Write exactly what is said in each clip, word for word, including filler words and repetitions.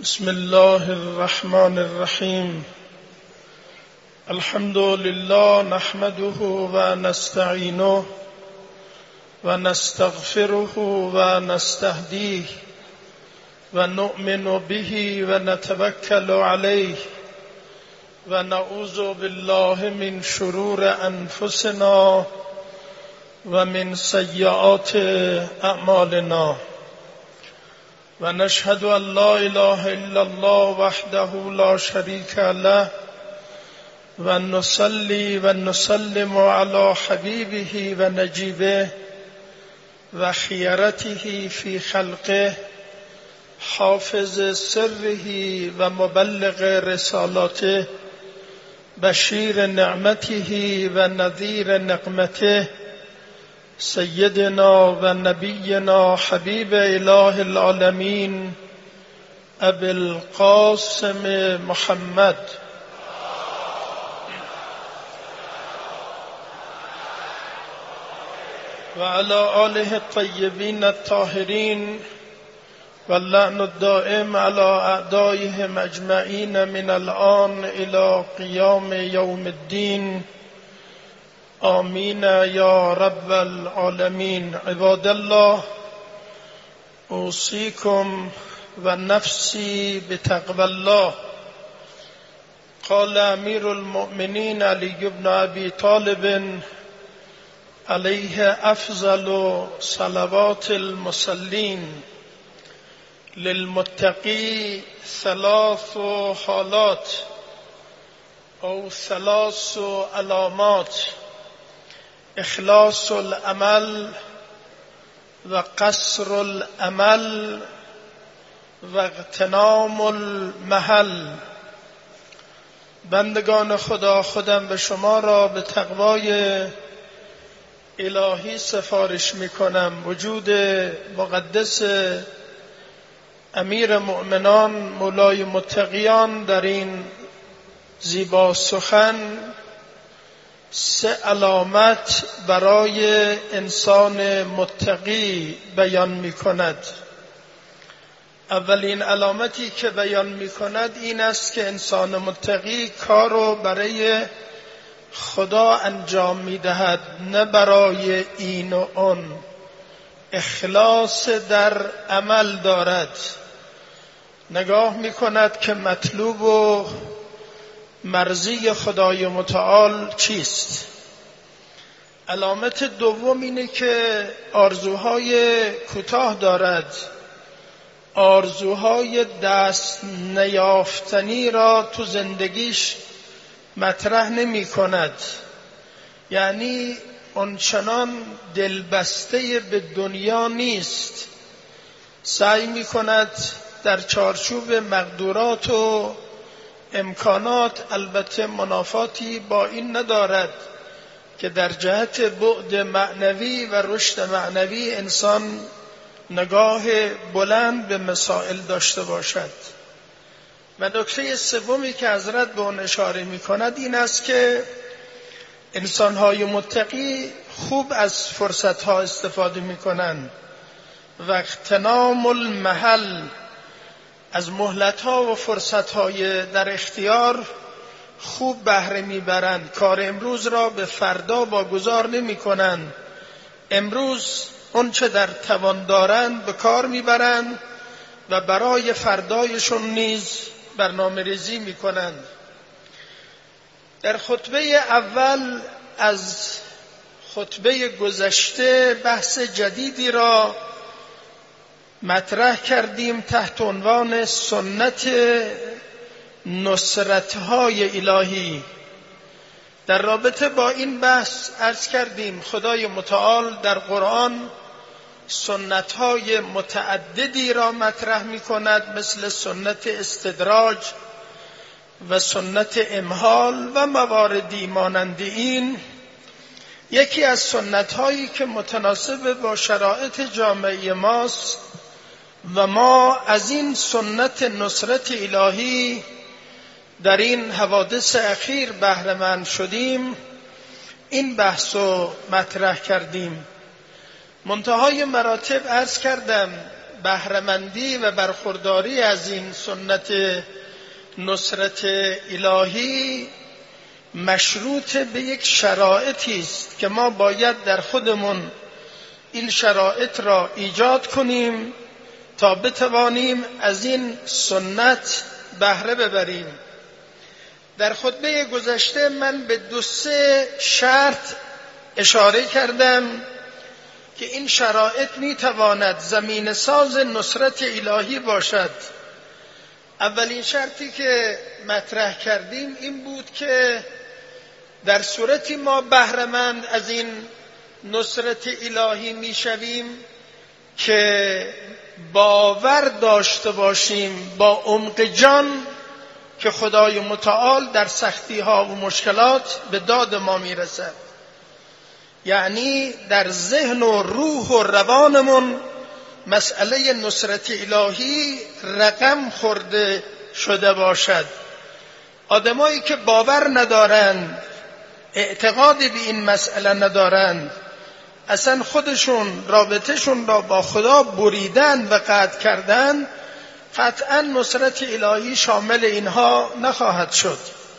بسم الله الرحمن الرحیم. الحمد لله نحمده و نستعینه و نستغفره و نستهدیه و نؤمن به و نتوکل علیه و نعوذ بالله من شرور انفسنا و من سیئات اعمالنا و نشهد ان لا اله الا الله وحده لا شریک له و نصلی و نسلم علی حبیبه و نجیبه و خیرته فی خلقه حافظ سره و مبلغ رسالاته بشیر نعمته و نذیر نقمته سیدنا و نبینا حبیب اله العالمین ابی القاسم محمد و علی آله الطیبین الطاهرین و اللعن الدائم علی اعدائهم اجمعین من الآن الی قیام یوم الدین. آمین یا رب العالمین. عباد الله، اوصیکم و نفسی بتقوی الله. قال امیر المؤمنین علی بن ابی طالب علیه افضل صلوات المصلین للمتقی ثلاث حالات او ثلاث علامات: اخلاص العمل و قصر العمل و اغتنام المحل. بندگان خدا، خودم به شما را به تقوای الهی سفارش می کنم. وجود مقدس امیر مؤمنان مولای متقیان در این زیبا سخن سه علامت برای انسان متقی بیان می کند. اولین علامتی که بیان می کند این است که انسان متقی کار رو برای خدا انجام می دهد، نه برای این و آن. اخلاص در عمل دارد، نگاه می کند که مطلوب و مرضی خدای متعال چیست. علامت دوم اینه که آرزوهای کوتاه دارد، آرزوهای دست نیافتنی را تو زندگیش مطرح نمی کند. یعنی آنچنان دلبسته به دنیا نیست، سعی می کند در چارچوب مقدورات و امکانات، البته منافاتی با این ندارد که در جهت بعد معنوی و رشد معنوی انسان نگاه بلند به مسائل داشته باشد. و نکته سومی که حضرت به آن اشاره می کند این است که انسان‌های متقی خوب از فرصت‌ها استفاده می کنند و اغتنام المحل، از مهلت‌ها و فرصت‌های در اختیار خوب بهره می‌برند. کار امروز را به فردا واگذار نمی‌کنند. امروز آنچه در توان دارند به کار می‌برند و برای فردایشون نیز برنامه‌ریزی می‌کنند. در خطبه اول از خطبه گذشته بحث جدیدی را مطرح کردیم تحت عنوان سنت نصرت‌های الهی. در رابطه با این بحث عرض کردیم خدای متعال در قرآن سنت‌های متعددی را مطرح می‌کند، مثل سنت استدراج و سنت امهال و مواردی مانند این. یکی از سنت‌هایی که متناسب با شرایط جامعه ماست و ما از این سنت نصرت الهی در این حوادث اخیر بهره مند شدیم، این بحث رو مطرح کردیم. منتهای مراتب عرض کردم بهره‌مندی و برخورداری از این سنت نصرت الهی مشروط به یک شرایطی است که ما باید در خودمون این شرایط را ایجاد کنیم تا بتوانیم از این سنت بهره ببریم. در خطبه گذشته من به دو سه شرط اشاره کردم که این شرایط میتواند زمین ساز نصرت الهی باشد. اولین شرطی که مطرح کردیم این بود که در صورتی ما بهره‌مند از این نصرت الهی میشویم که باور داشته باشیم با عمق جان که خدای متعال در سختی ها و مشکلات به داد ما میرسد. یعنی در ذهن و روح و روانمون مسئله نصرت الهی رقم خورده شده باشد. آدمایی که باور ندارند، اعتقادی به این مسئله ندارند، اصلا خودشون رابطهشون را با خدا بریدن و قطع کردن، قطعا نصرت الهی شامل اینها نخواهد شد.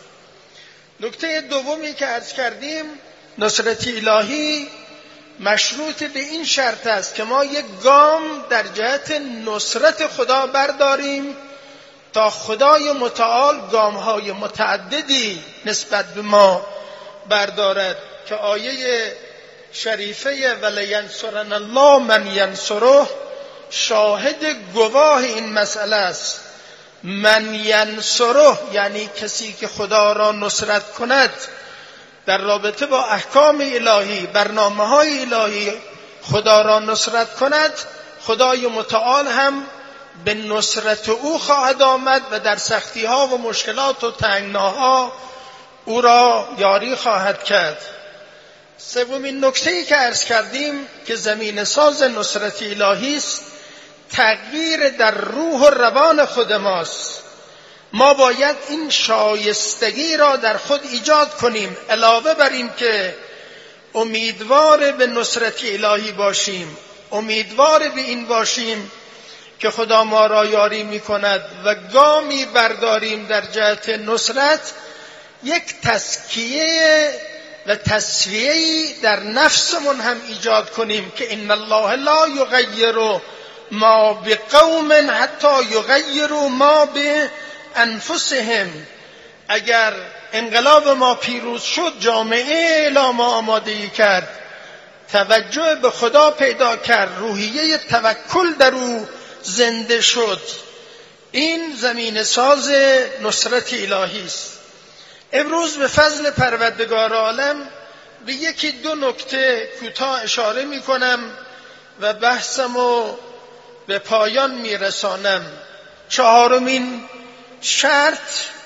نکته دومی که عرض کردیم، نصرت الهی مشروط به این شرط است که ما یک گام در جهت نصرت خدا برداریم تا خدای متعال گام‌های متعددی نسبت به ما بردارد که آیه شریفه ولینصرن الله من ینصره شاهد گواه این مسئله است. من ینصره یعنی کسی که خدا را نصرت کند در رابطه با احکام الهی، برنامه‌های الهی خدا را نصرت کند، خدای متعال هم به نصرت او خواهد آمد و در سختی‌ها و مشکلات و تنگناها او را یاری خواهد کرد. سومین نکته‌ای که عرض کردیم که زمین ساز نصرت الهی است، تغییر در روح و روان خود ماست. ما باید این شایستگی را در خود ایجاد کنیم، علاوه بر این که امیدوار به نصرت الهی باشیم، امیدوار به این باشیم که خدا ما را یاری می کند و گامی برداریم در جهت نصرت، یک تزکیه و تصفیه‌ای در نفسمون هم ایجاد کنیم که ان الله لا یغیر ما بقوم حتی یغیروا ما بانفسهم. اگر انقلاب ما پیروز شد، جامعه اعلام آمادگی کرد، توجه به خدا پیدا کرد، روحیه توکل در او زنده شد، این زمین ساز نصرت الهی است. امروز به فضل پروردگار عالم به یکی دو نکته کوتاه اشاره می کنم و بحثمو به پایان می رسانم. چهارمین شرط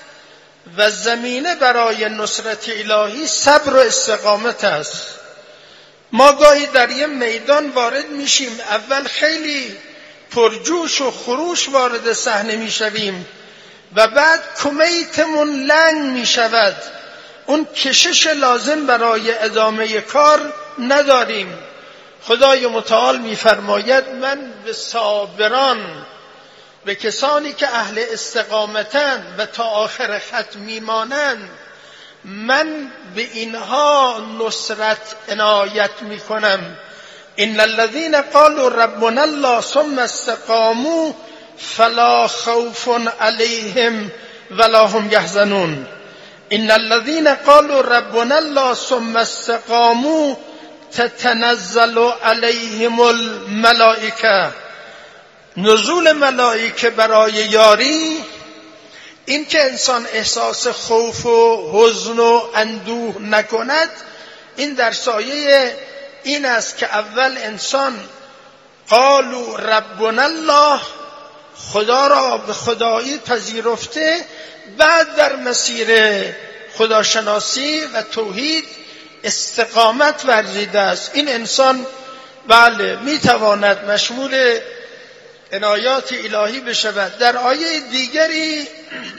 و زمینه برای نصرت الهی صبر و استقامت است. ما گاهی در یه میدان وارد میشیم، اول خیلی پرجوش و خروش وارد صحنه میشویم و بعد کمیتمون لنگ میشود، اون کشش لازم برای ادامه کار نداریم. خدای متعال میفرماید من به صابران، به کسانی که اهل استقامتن و تا آخر خط میمانند، من به اینها نصرت عنایت میکنم. ان الذين قالوا ربنا الله ثم استقاموا فلا خوف عليهم ولا هم يحزنون. ان الذين قالوا ربنا الله ثم استقاموا تتنزل عليهم الملائكه. نزول ملائکه برای یاری، این که انسان احساس خوف و حزن و اندوه نکند، این در سایه این است که اول انسان قالوا ربنا الله، خدا را به خدایی پذیرفته، بعد در مسیر خداشناسی و توحید استقامت ورزیده است. این انسان بله میتواند مشمول عنایات الهی بشود. در آیه دیگری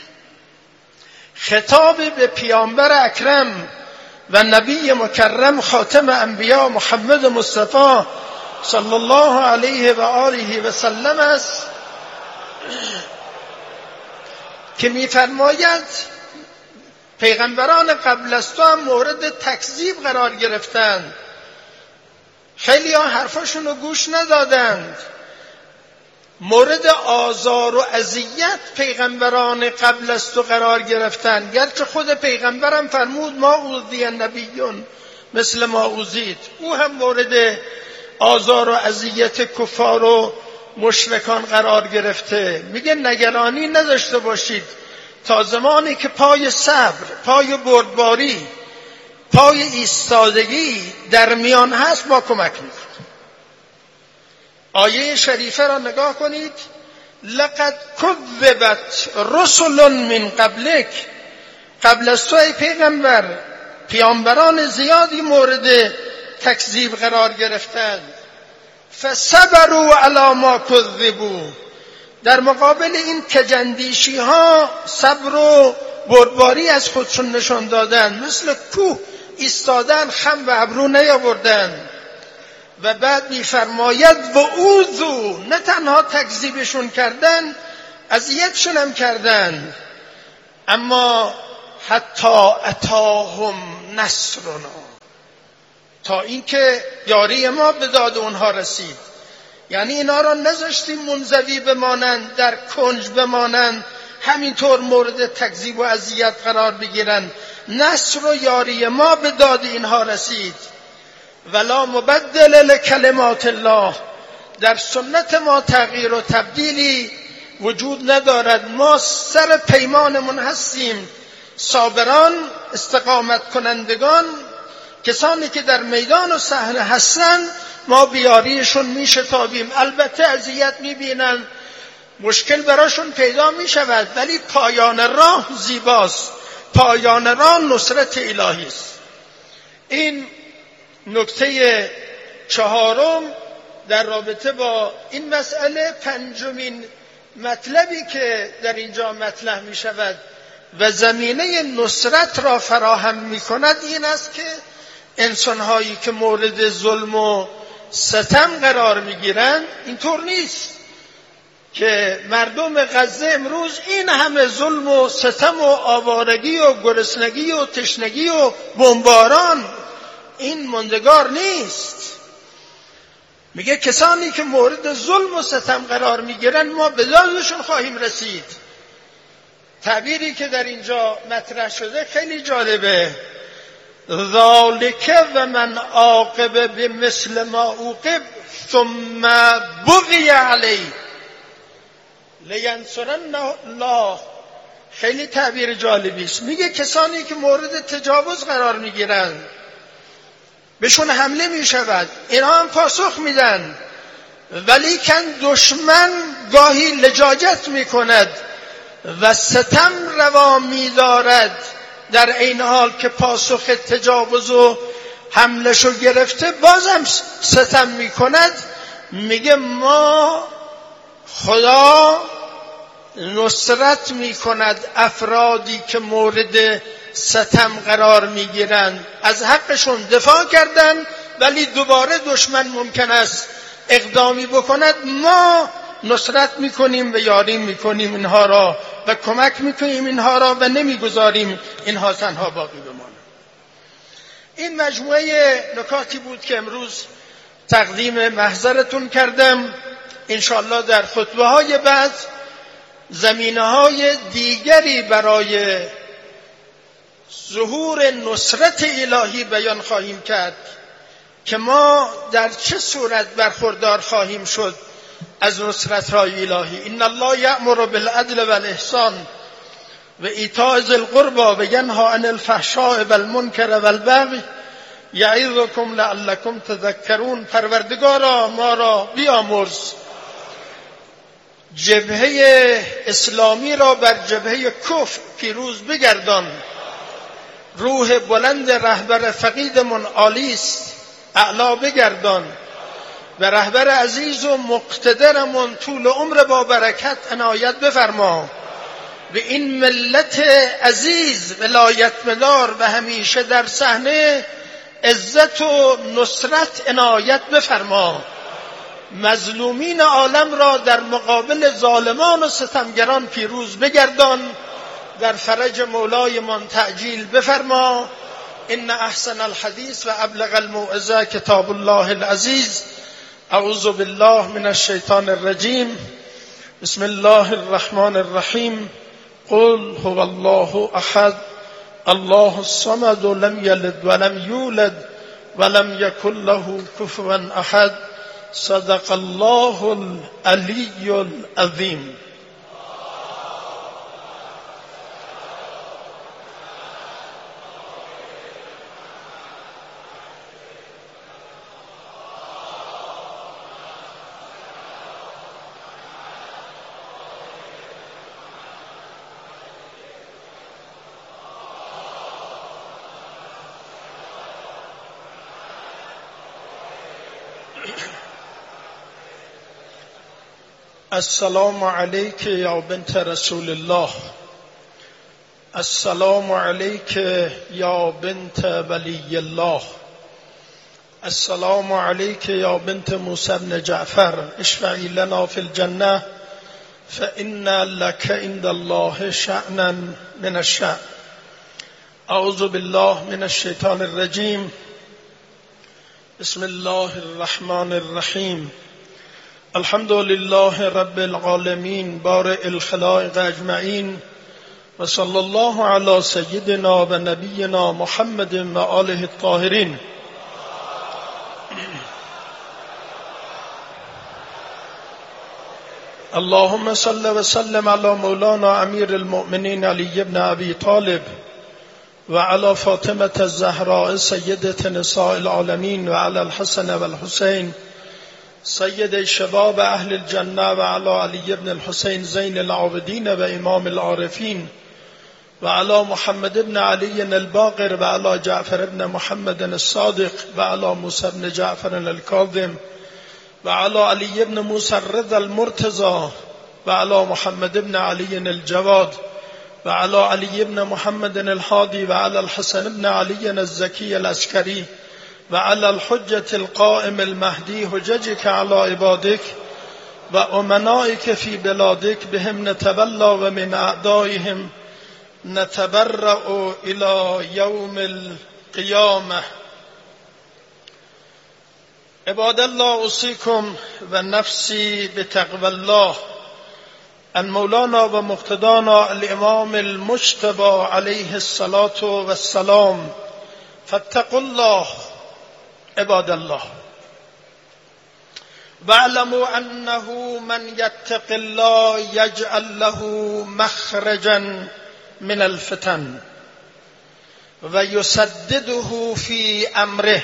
خطاب به پیامبر اکرم و نبی مکرم خاتم انبیا محمد مصطفی صلی الله علیه و آله و سلم است که می‌فرماید پیغمبران قبل از تو هم مورد تکذیب قرار گرفتند، خیلی ها حرفاشون رو گوش ندادند، مورد آزار و اذیت پیغمبران قبل از تو قرار گرفتند، گرچه خود پیغمبرم فرمود ما اوذی نبیون مثل ما اوذیت، او هم مورد آزار و اذیت کفار و مشرکان قرار گرفته. میگه نگرانی نداشته باشید، تا زمانی که پای صبر، پای بردباری، پای ایستادگی در میان هست ما کمک میکنیم. آیه شریفه را نگاه کنید، لقد کذبت رسل من قبلک، قبل از تو ای پیغمبر پیامبران زیادی مورد تکذیب قرار گرفتند، فصبروا علی ما کذبوا، در مقابل این کجندیشی ها صبر و بردباری از خودشون نشان دادن، مثل کوه ایستادن، خم و ابرو نیاوردن. و بعد میفرماید و اوذو، نه تنها تکذیبشون کردن، اذیتشون هم کردن، اما حتی اتاهم نصرنا، تا اینکه یاری ما به داد اونها رسید. یعنی اینا را نذاشتیم منزوی بمانند، در کنج بمانند، همینطور مورد تکذیب و اذیت قرار بگیرن. نصر و یاری ما به داد اینها رسید. ولا مبدل لکلمات الله، در سنت ما تغییر و تبدیلی وجود ندارد، ما سر پیمانمون هستیم. صابران، استقامت کنندگان، کسانی که در میدان و صحنه هستن، ما بیاریشون میشتابیم. البته اذیت میبینن، مشکل براشون پیدا میشود، ولی پایان راه زیباست، پایان راه نصرت الهی است. این نکته چهارم در رابطه با این مسئله. پنجمین مطلبی که در اینجا مطرح می شود و زمینه نصرت را فراهم می کند این است که انسانهایی که مورد ظلم و ستم قرار می گیرند، اینطور نیست که مردم غزه امروز این همه ظلم و ستم و آوارگی و گرسنگی و تشنگی و بمباران، این ماندگار نیست. میگه کسانی که مورد ظلم و ستم قرار میگیرن ما به دادشون خواهیم رسید. تعبیری که در اینجا مطرح شده خیلی جالبه. ذالک و من عاقب بمثل ما عوقب ثم بغی علیه لینصرن الله. خیلی تعبیر جالبی است. میگه کسانی که مورد تجاوز قرار میگیرن، بهشون حمله می شود، اینا هم پاسخ میدن، ولی کن دشمن گاهی لجاجت می کند و ستم روا می دارد، در این حال که پاسخ تجاوز و حملشو گرفته بازم ستم می کند. میگه ما خدا نصرت می کند افرادی که مورد ستم قرار میگیرند، از حقشون دفاع کردن، ولی دوباره دشمن ممکن است اقدامی بکند، ما نصرت میکنیم و یاری میکنیم اینها را و کمک میکنیم اینها را و نمیگذاریم اینها تنها باقی بمانند. این مجموعه نکاتی بود که امروز تقدیم محضرتون کردم. انشاءالله در خطبه های بعد زمینه های دیگری برای ظهور نصرت الهی بیان خواهیم کرد که ما در چه صورت برخوردار خواهیم شد از نصرت های الهی. ان الله یأمر بالعدل والاحسان و ایتاء ذی القربى و ینهی عن الفحشاء والمنکر والبغی یعظکم لعلکم تذکرون. پروردگارا ما را بیامرز، جبهه اسلامی را بر جبهه کفر پیروز بگردان، روح بلند رهبر فقیدمون عالی است، اعلا بگردان، و رهبر عزیز و مقتدرمون طول عمر با برکت عنایت بفرما. به این ملت عزیز ولایت مدار و همیشه در صحنه عزت و نصرت عنایت بفرما. مظلومین عالم را در مقابل ظالمان و ستمگران پیروز بگردان. در فرج مولایمان تعجیل بفرما. ان احسن الحدیث و ابلغ الموعظه کتاب الله العزیز. اعوذ بالله من الشیطان الرجیم. بسم الله الرحمن الرحیم. قل هو الله احد الله الصمد لم یلد ولم یولد ولم یکن له کفوا احد. صدق الله العلی العظیم. السلام علیک یا بنت رسول الله. السلام علیک یا بنت ولی الله. السلام علیک یا بنت موسی بن جعفر. اشفعی لنا فی الجنه فإن لك عند الله شأنا من الشأن. اعوذ بالله من الشیطان الرجیم. بسم الله الرحمن الرحیم. الحمد لله رب العالمین بارئ الخلائق اجمعین و صلی الله علی سیدنا و نبینا محمد و آله الطاهرین. اللهم صل و سلم علی مولانا امیر المؤمنین علی بن ابی طالب و علی فاطمة الزهراء سیدة نساء العالمین و علی الحسن و الحسین سید شباب اهل الجنه و علی علی بن الحسین زین العابدین و امام العارفین و علی محمد بن علی الباقر و علی جعفر بن محمد الصادق و علی موسی بن جعفر الکاظم و علی علی بن موسی الرضا المرتضی و علی محمد بن علی الجواد و علی علی بن محمد الحادی و علی الحسن بن علی الزکی العسکری و علی الحجة القائم المهدی حججك على عبادك و امنائك في بلادك بهم نتولى و من اعدائهم نتبرأ الى یوم القیامه. عباد الله اوصیکم و نفسی بتقوى الله. المولانا و مقتدانا الامام المجتبی علیه الصلاة والسلام. فاتقوا الله عباد الله واعلموا انه من يتق الله يجعل له مخرجا من الفتن ويسدده في امره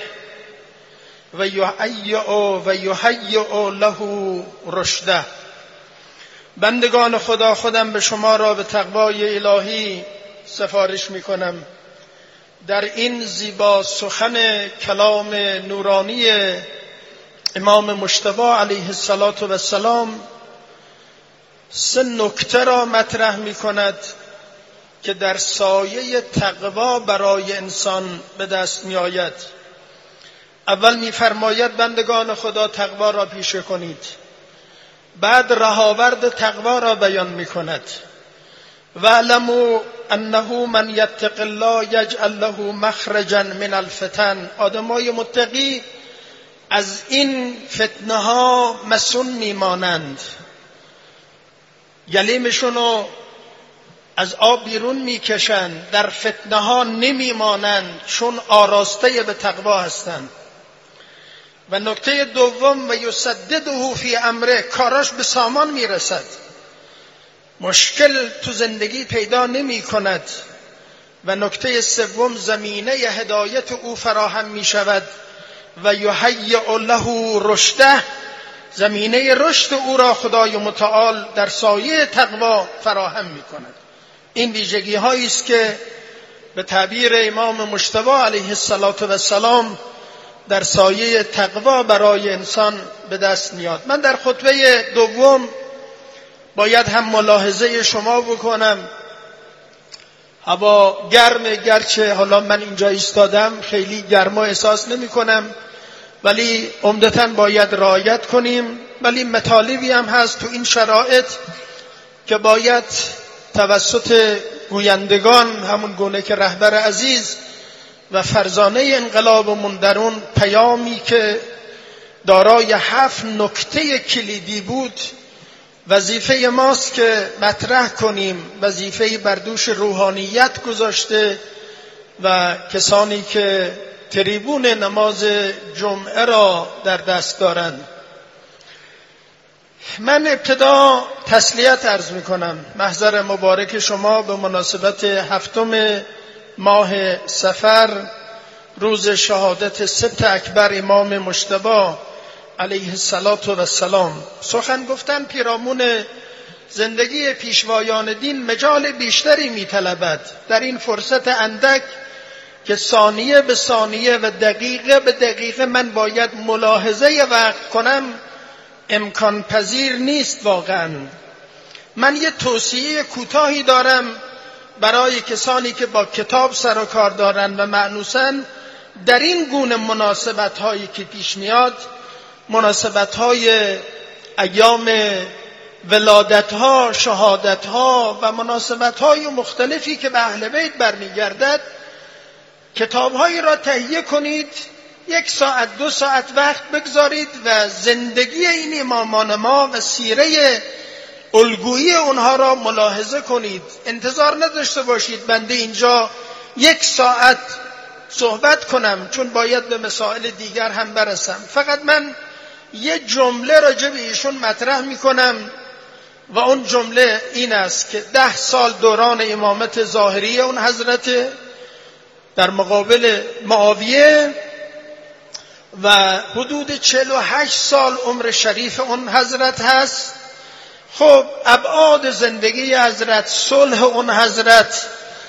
ويهيئ ويهيئ له رشده. بندگان خدا، خودم به شما را به تقوای الهی سفارش می کنم. در این زیبا سخن کلام نورانی امام مجتبی علیه السلام سه نکته را مطرح می کند که در سایه تقوا برای انسان به دست می آید. اول می فرماید بندگان خدا تقوا را پیشه کنید. بعد رهاورد تقوا را بیان می کند. وَاعْلَمُوا أَنَّهُ مَنْ يَتَّقِ اللَّهَ يَجْعَلْ لَهُ مَخْرَجًا مِنَ الْفِتَنِ. آدمای متقی از این فتنه ها مسون میمانند، گلیمشونو از آب بیرون میکشند، در فتنه ها نمیمانند چون آراسته به تقوا هستند. و نکته دوم و یسدده فی امره، کاراش به سامان میرسد، مشکل تو زندگی پیدا نمی کند. و نکته سوم زمینه هدایت او فراهم می شود و یهیئ له رشده، زمینه رشد او را خدای متعال در سایه تقوا فراهم می کند. این ویژگی هایی است که به تعبیر امام مجتبی علیه السلام در سایه تقوا برای انسان به دست میاد. من در خطبه دوم باید هم ملاحظه شما بکنم. هوا گرمه، گرچه حالا من اینجا ایستادم خیلی گرما احساس نمی کنم، ولی عمدتاً باید رعایت کنیم. ولی مطالبی هم هست تو این شرایط که باید توسط گویندگان، همون گونه که رهبر عزیز و فرزانه انقلابمون در اون پیامی که دارای هفت نکته کلیدی بود، وظیفه ماست که مطرح کنیم. وظیفه بر دوش روحانیت گذاشته و کسانی که تریبون نماز جمعه را در دست دارند. من ابتدا تسلیت عرض می کنم. محضر مبارک شما به مناسبت هفتم ماه صفر، روز شهادت سبت اکبر امام مجتبی علیه السلام. سخن گفتن پیرامون زندگی پیشوایان دین مجال بیشتری می طلبد. در این فرصت اندک که ثانیه به ثانیه و دقیقه به دقیقه من باید ملاحظه وقت کنم امکان پذیر نیست. واقعا من یه توصیه کوتاهی دارم برای کسانی که با کتاب سر و کار دارن و مأنوساً در این گونه مناسبت هایی که پیش میاد، مناسبت های ایام ولادت ها، شهادت ها و مناسبت های مختلفی که به اهل بیت برمیگردد، کتاب هایی را تهیه کنید، یک ساعت دو ساعت وقت بگذارید و زندگی این امامان ما و سیره الگویی اونها را ملاحظه کنید. انتظار نداشته باشید بنده اینجا یک ساعت صحبت کنم، چون باید به مسائل دیگر هم برسم. فقط من یه جمله راجع به ایشون مطرح میکنم و اون جمله این است که ده سال دوران امامت ظاهری اون حضرت در مقابل معاویه و حدود چهل و هشت سال عمر شریف اون حضرت هست. خب ابعاد زندگی حضرت، صلح اون حضرت،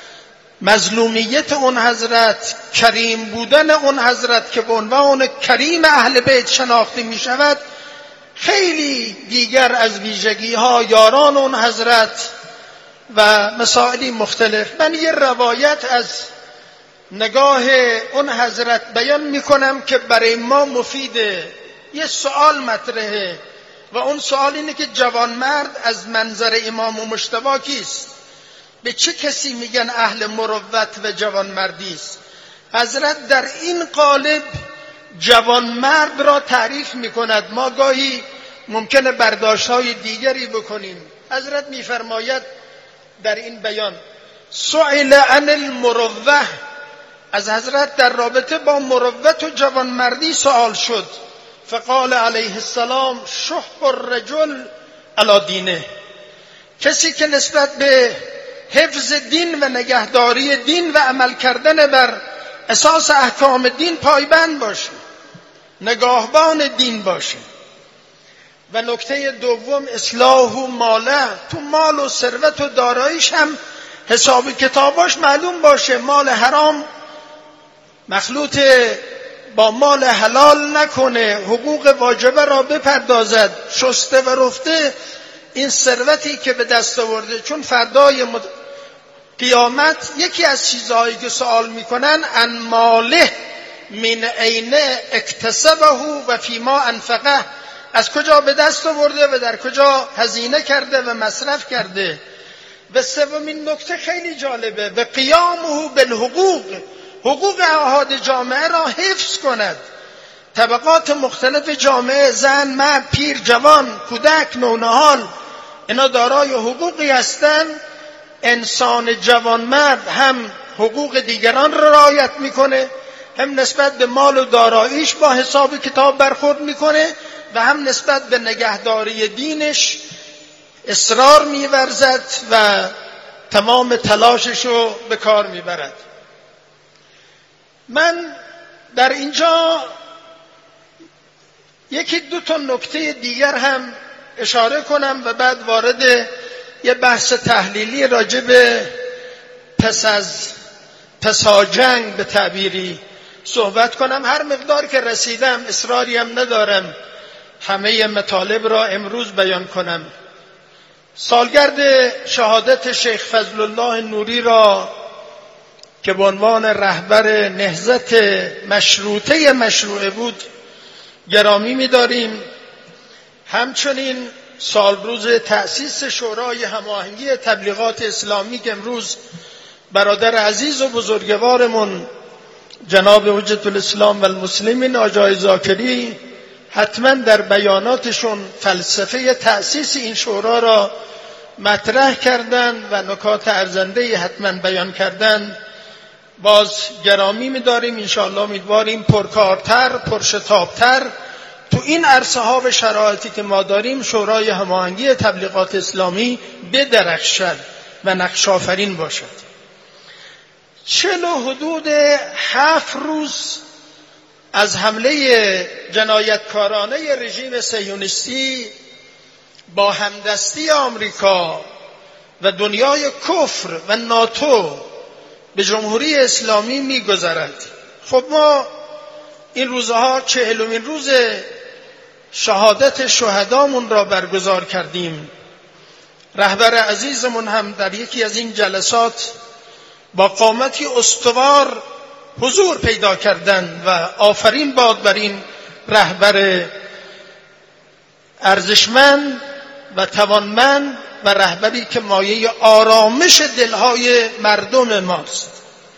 مظلومیت اون حضرت، کریم بودن اون حضرت که به عنوان کریم اهل بیت شناخته می شود، خیلی دیگر از ویژگی ها یاران اون حضرت و مسائلی مختلف. من یه روایت از نگاه اون حضرت بیان می کنم که برای ما مفیده. یه سوال مطرحه و اون سوال اینه که جوانمرد از منظر امام مجتبی کیست؟ به چه کسی میگن اهل مروت و جوانمردی است؟ حضرت در این قالب جوانمرد را تعریف میکند. ما گاهی ممکنه برداشت‌های دیگری بکنیم. حضرت میفرماید در این بیان سئل عن المروه، از حضرت در رابطه با مروت و جوانمردی سوال شد. فقال علیه السلام شح الرجل علی دینه، کسی که نسبت به حفظ دین و نگهداری دین و عمل کردن بر اساس احکام دین پایبند باشه، نگاهبان دین باشه. و نکته دوم اصلاح و ماله، تو مال و ثروت و داراییش هم حساب کتاباش معلوم باشه، مال حرام مخلوط با مال حلال نکنه، حقوق واجبه را بپردازد، شسته و رفته این ثروتی که به دست آورده. چون فردای مد... قیامت یکی از چیزهایی که سوال میکنن ان ماله من عین اکتسبه و فیما انفقه، از کجا به دست آورده و در کجا هزینه کرده و مصرف کرده. و سومین نکته خیلی جالبه، و قیامه بالحقوق، حقوق احاد جامعه را حفظ کند. طبقات مختلف جامعه، زن، مرد، پیر، جوان، کودک، نونهال، اینا دارای حقوقی هستند. انسان جوانمرد هم حقوق دیگران را رعایت میکنه، هم نسبت به مال و داراییش با حساب کتاب برخورد میکنه و هم نسبت به نگهداری دینش اصرار میورزد و تمام تلاشش رو به کار میبرد. من در اینجا یکی دو تا نکته دیگر هم اشاره کنم و بعد وارد یه بحث تحلیلی راجع به پس از پساجنگ به تعبیری صحبت کنم. هر مقدار که رسیدم، اصراری هم ندارم همه مطالب را امروز بیان کنم. سالگرد شهادت شیخ فضل الله نوری را که به عنوان رهبر نهضت مشروطه مشروعه بود گرامی می‌داریم. همچنین سال روز تأسیس شورای هماهنگی تبلیغات اسلامی که امروز برادر عزیز و بزرگوارمون جناب حجت الاسلام و المسلمین آقای ذاکری حتما در بیاناتشون فلسفه تأسیس این شورا را مطرح کردند و نکات ارزنده حتما بیان کردند. باز گرامی می‌داریم. انشاءالله امیدواریم پرکارتر، پرشتابتر تو این عرصه ها و شرایطی که ما داریم شورای هماهنگی تبلیغات اسلامی بدرخشد و نقش آفرین باشد. چهل و حدود هفت روز از حمله جنایتکارانه رژیم صهیونیستی با همدستی آمریکا و دنیای کفر و ناتو به جمهوری اسلامی می‌گذرد. خب ما این روزها چهلمین روز شهادت شهدامون را برگزار کردیم. رهبر عزیزمون هم در یکی از این جلسات با قامتی استوار حضور پیدا کردند و آفرین باد بر این رهبر ارزشمند و توانمند و رهبری که مایه آرامش دلهای مردم ماست.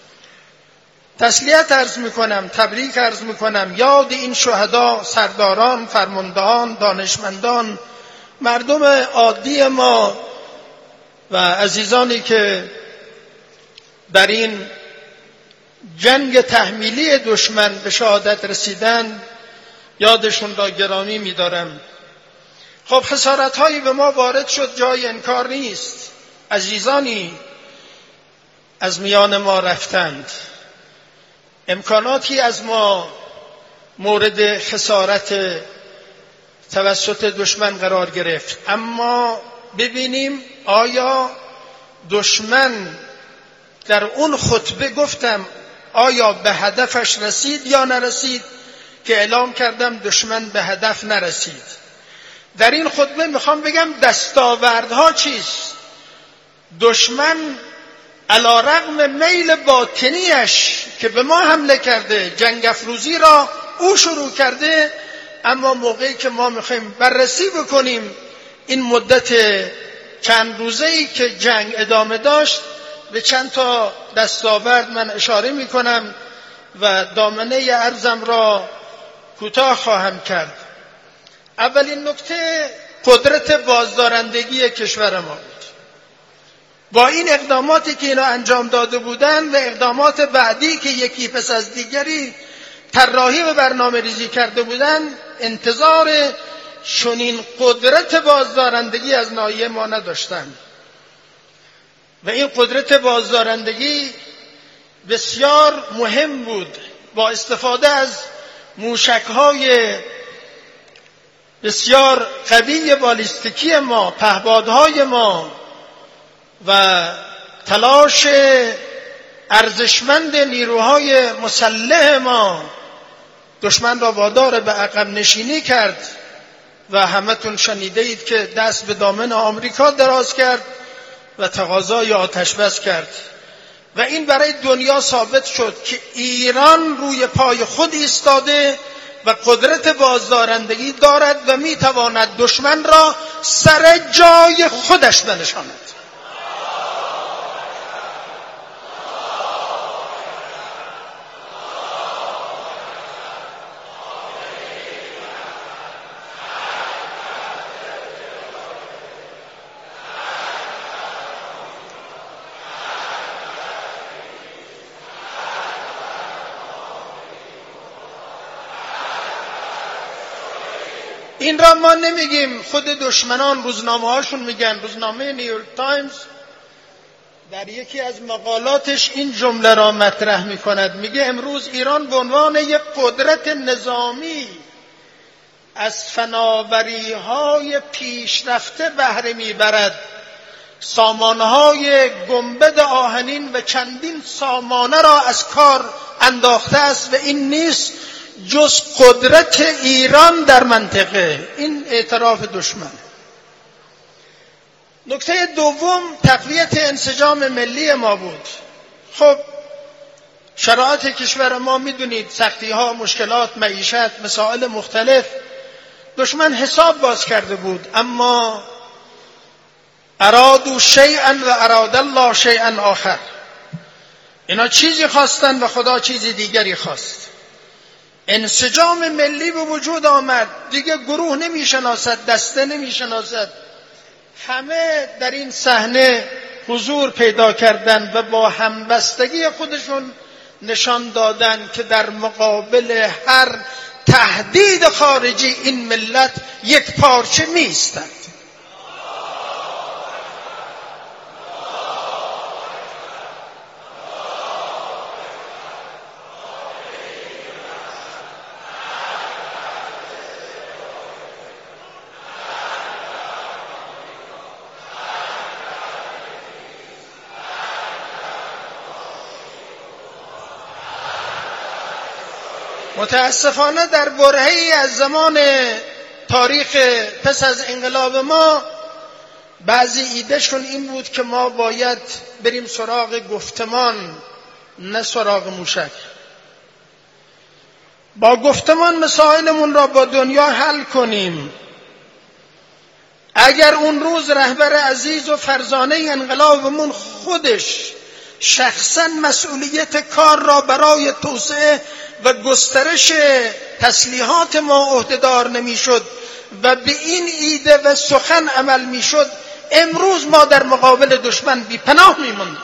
تسلیت عرض میکنم، تبریک عرض میکنم. یاد این شهدا، سرداران، فرماندهان، دانشمندان، مردم عادی ما و عزیزانی که در این جنگ تحمیلی دشمن به شهادت رسیدن، یادشون را گرامی می‌دارم. خب خسارت‌هایی به ما وارد شد، جای انکار نیست. عزیزانی از میان ما رفتند، امکاناتی از ما مورد خسارت توسط دشمن قرار گرفت. اما ببینیم آیا دشمن در اون خطبه گفتم آیا به هدفش رسید یا نرسید، که اعلام کردم دشمن به هدف نرسید. در این خطبه میخوام بگم دستاوردها چیست. دشمن علی رغم میل باطنیش که به ما حمله کرده، جنگ افروزی را او شروع کرده، اما موقعی که ما میخوایم بررسی بکنیم این مدت چند روزه‌ای که جنگ ادامه داشت، به چند تا دستاورد من اشاره میکنم و دامنه عرضم را کوتاه خواهم کرد. اولین نکته قدرت بازدارندگی کشور ما بود. با این اقداماتی که اینا انجام داده بودند و اقدامات بعدی که یکی پس از دیگری طراحی و برنامه ریزی کرده بودند، انتظار چنین قدرت بازدارندگی از ناحیه ما نداشتند. و این قدرت بازدارندگی بسیار مهم بود. با استفاده از موشک‌های بسیار قوی بالیستیکی ما، پهپادهای ما و تلاش ارزشمند نیروهای مسلح ما، دشمن را وادار به عقب نشینی کرد و همتون شنیده اید که دست به دامن آمریکا دراز کرد و تقاضای آتش بس کرد. و این برای دنیا ثابت شد که ایران روی پای خود ایستاده و قدرت بازدارندگی دارد و میتواند دشمن را سر جای خودش بنشاند. این را ما نمیگیم، خود دشمنان روزنامه هاشون میگن. روزنامه نیویورک تایمز در یکی از مقالاتش این جمله را مطرح میکند، میگه امروز ایران به عنوان یک قدرت نظامی از فناوری‌های پیشرفته بهره میبرد. سامانهای گنبد آهنین و چندین سامانه را از کار انداخته است و این نیست جز قدرت ایران در منطقه. این اعتراف دشمن. نکته دوم تقویت انسجام ملی ما بود. خب شرایط کشور ما میدونید، سختی ها، مشکلات، معیشت، مسائل مختلف، دشمن حساب باز کرده بود. اما ارادوا شیئا و اراد الله شیئا آخر. اینا چیزی خواستن و خدا چیزی دیگری خواست. انسجام ملی به وجود آمد. دیگه گروه نمیشناسد، دسته نمیشناسد. همه در این صحنه حضور پیدا کردند و با همبستگی خودشون نشان دادن که در مقابل هر تهدید خارجی این ملت یک پارچه می ایستند. متاسفانه در برهه‌ای از زمان تاریخ پس از انقلاب ما بعضی ایدهشون این بود که ما باید بریم سراغ گفتمان نه سراغ موشک. با گفتمان مسائلمون را با دنیا حل کنیم. اگر اون روز رهبر عزیز و فرزانه انقلابمون خودش شخصا مسئولیت کار را برای توسعه و گسترش تسلیحات ما عهده‌دار نمی‌شد و به این ایده و سخن عمل می‌شد، امروز ما در مقابل دشمن بی پناه می‌ماندیم.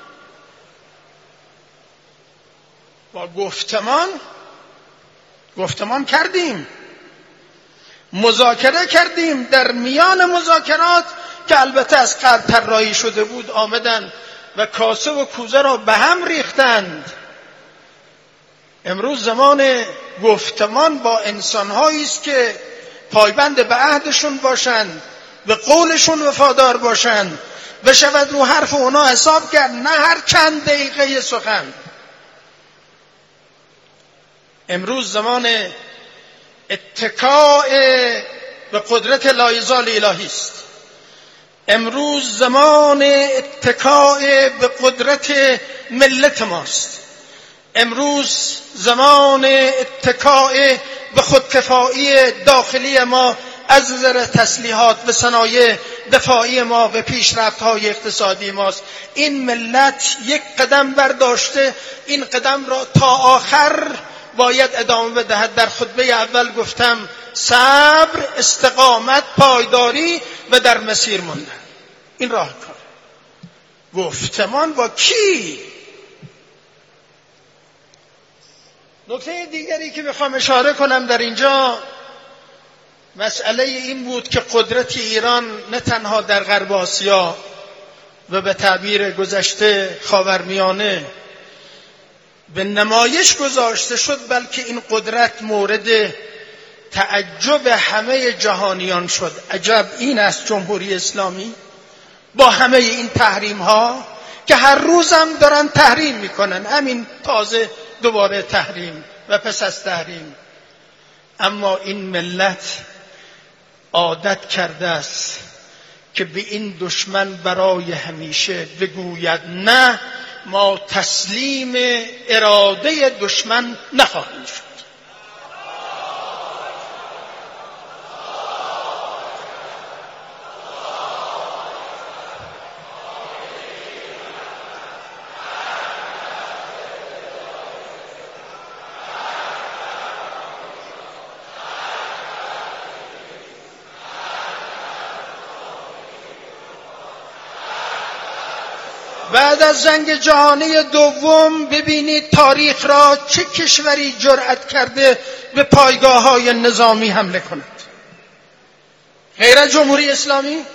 با گفتمان گفتمان کردیم، مذاکره کردیم. در میان مذاکرات که البته از قبل طراحی شده بود آمدن و کاسه و کوزه را به هم ریختند. امروز زمان گفتمان با انسان‌هایی است که پایبند به عهدشون باشند، به قولشون وفادار باشند، بشود رو حرف اونا حساب کرد، نه هر چند دقیقه سخن. امروز زمان اتکاء به قدرت لایزال الهی است. امروز زمان اتکاء به قدرت ملت ماست. امروز زمان اتکاء به خودکفایی داخلی ما از نظر تسلیحات و صنایع دفاعی ما و پیشرفت‌های اقتصادی ماست. این ملت یک قدم برداشته، این قدم را تا آخر باید ادامه بدهد. در خطبه اول گفتم صبر، استقامت، پایداری و در مسیر ماندن. این راهکار. گفتمان با کی؟ نکته دیگری که میخوام اشاره کنم در اینجا مسئله این بود که قدرت ایران نه تنها در غرب آسیا و به تعبیر گذشته خاورمیانه به نمایش گذاشته شد، بلکه این قدرت مورد تعجب همه جهانیان شد. عجب این است جمهوری اسلامی با همه این تحریم ها که هر روزم دارن تحریم میکنن، همین تازه دوباره تحریم و پس از تحریم. اما این ملت عادت کرده است که به این دشمن برای همیشه بگوید نه، ما تسلیم اراده دشمن نخواهیم شد. بعد از جنگ جهانی دوم ببینید تاریخ را چه کشوری جرأت کرده به پایگاه‌های نظامی حمله کند. غیر از جمهوری اسلامی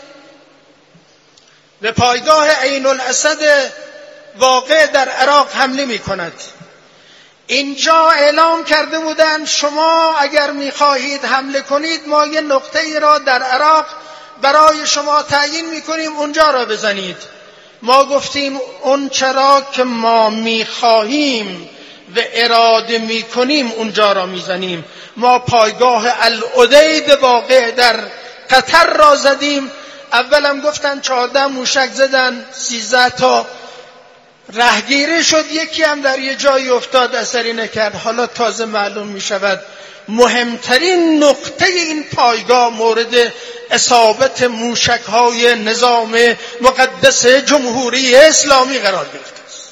به پایگاه عین الاسد واقع در عراق حمله می کند. اینجا اعلام کرده بودند شما اگر می‌خواهید حمله کنید ما یه نقطه‌ای را در عراق برای شما تعیین می‌کنیم، اونجا را بزنید. ما گفتیم اون چرا که ما میخواهیم و اراده میکنیم اونجا را میزنیم. ما پایگاه العدید واقع در قطر را زدیم. اولم گفتن چهارده موشک زدن، سیزده تا رهگیری شد، یکی هم در یه جایی افتاد اثری نکرد. حالا تازه معلوم می شود مهمترین نقطه این پایگاه مورد اصابت موشک‌های نظام مقدس جمهوری اسلامی قرار گرفته است.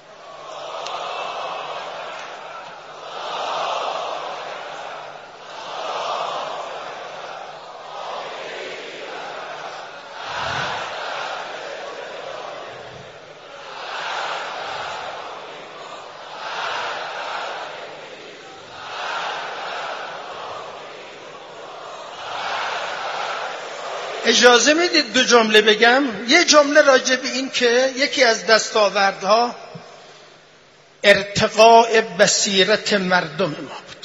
اجازه میدید دو جمله بگم؟ یه جمله راجع به این که یکی از دستاوردها ارتقاء بصیرت مردم ما بود.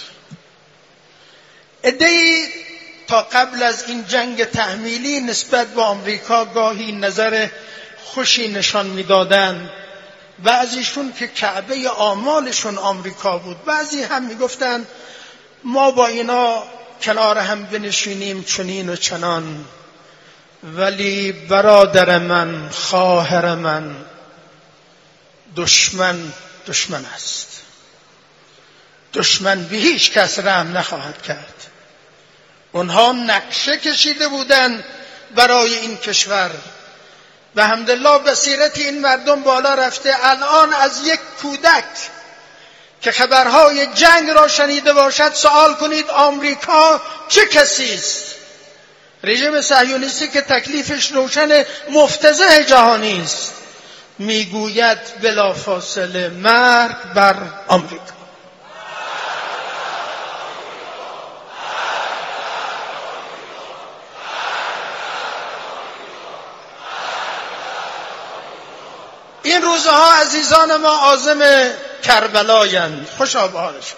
عده‌ای تا قبل از این جنگ تحمیلی نسبت به آمریکا گاهی نظر خوشی نشان میدادند. بعضیشون که کعبه آمالشون آمریکا بود، بعضی هم میگفتن ما با اینا کنار هم بنشینیم چنین و چنان، ولی برادر من، خواهر من، دشمن دشمن است. دشمن به هیچ کس رحم نخواهد کرد. اونها نقشه کشیده بودند برای این کشور. به حمدالله بصیرت این مردم بالا رفته. الان از یک کودک که خبرهای جنگ را شنیده باشد سوال کنید آمریکا چه کسی است؟ رژیم صهیونیستی که تکلیفش روشن، مفتضح جهانی است، میگوید بلافاصله مرگ بر آمریکا. این روزها عزیزان ما عازم کربلایند. خوشا به حالشون.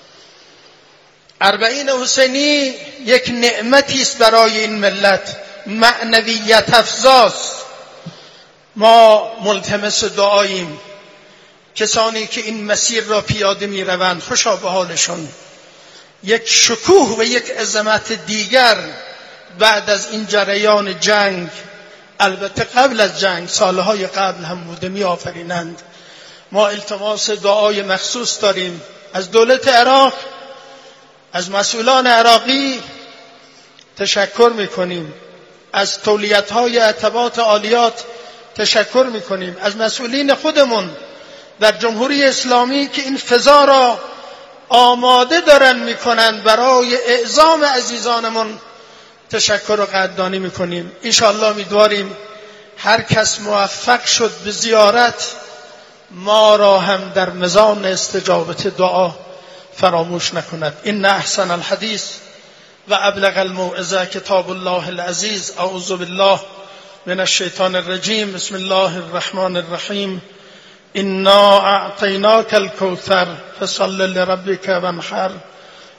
اربعین حسینی یک نعمتی است برای این ملت، معنویت افزاست. ما ملتمس دعاییم کسانی که این مسیر را پیاده می روند، خوشا به حالشون. یک شکوه و یک عظمت دیگر بعد از این جریان جنگ، البته قبل از جنگ، سالهای قبل هم بوده، می آفرینند. ما التماس دعای مخصوص داریم از دولت عراق، از مسئولان عراقی تشکر میکنیم، از تولیت‌های عتبات عالیات تشکر میکنیم، از مسئولین خودمون در جمهوری اسلامی که این فضا را آماده دارن میکنن برای اعزام عزیزانمون تشکر و قدردانی میکنیم. انشاءالله امیدواریم هر کس موفق شد به زیارت، ما را هم در میزان استجابت دعا فراموش نکند. ان احسن الحدیث و ابلغ الموعظه کتاب الله العزیز. اعوذ بالله من الشیطان الرجیم. بسم الله الرحمن الرحیم. انا اعطیناک الکوثر فصل لربک وانحر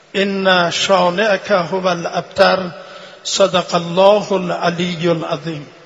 ان شانئک هو الابتر. صدق الله العلی العظیم.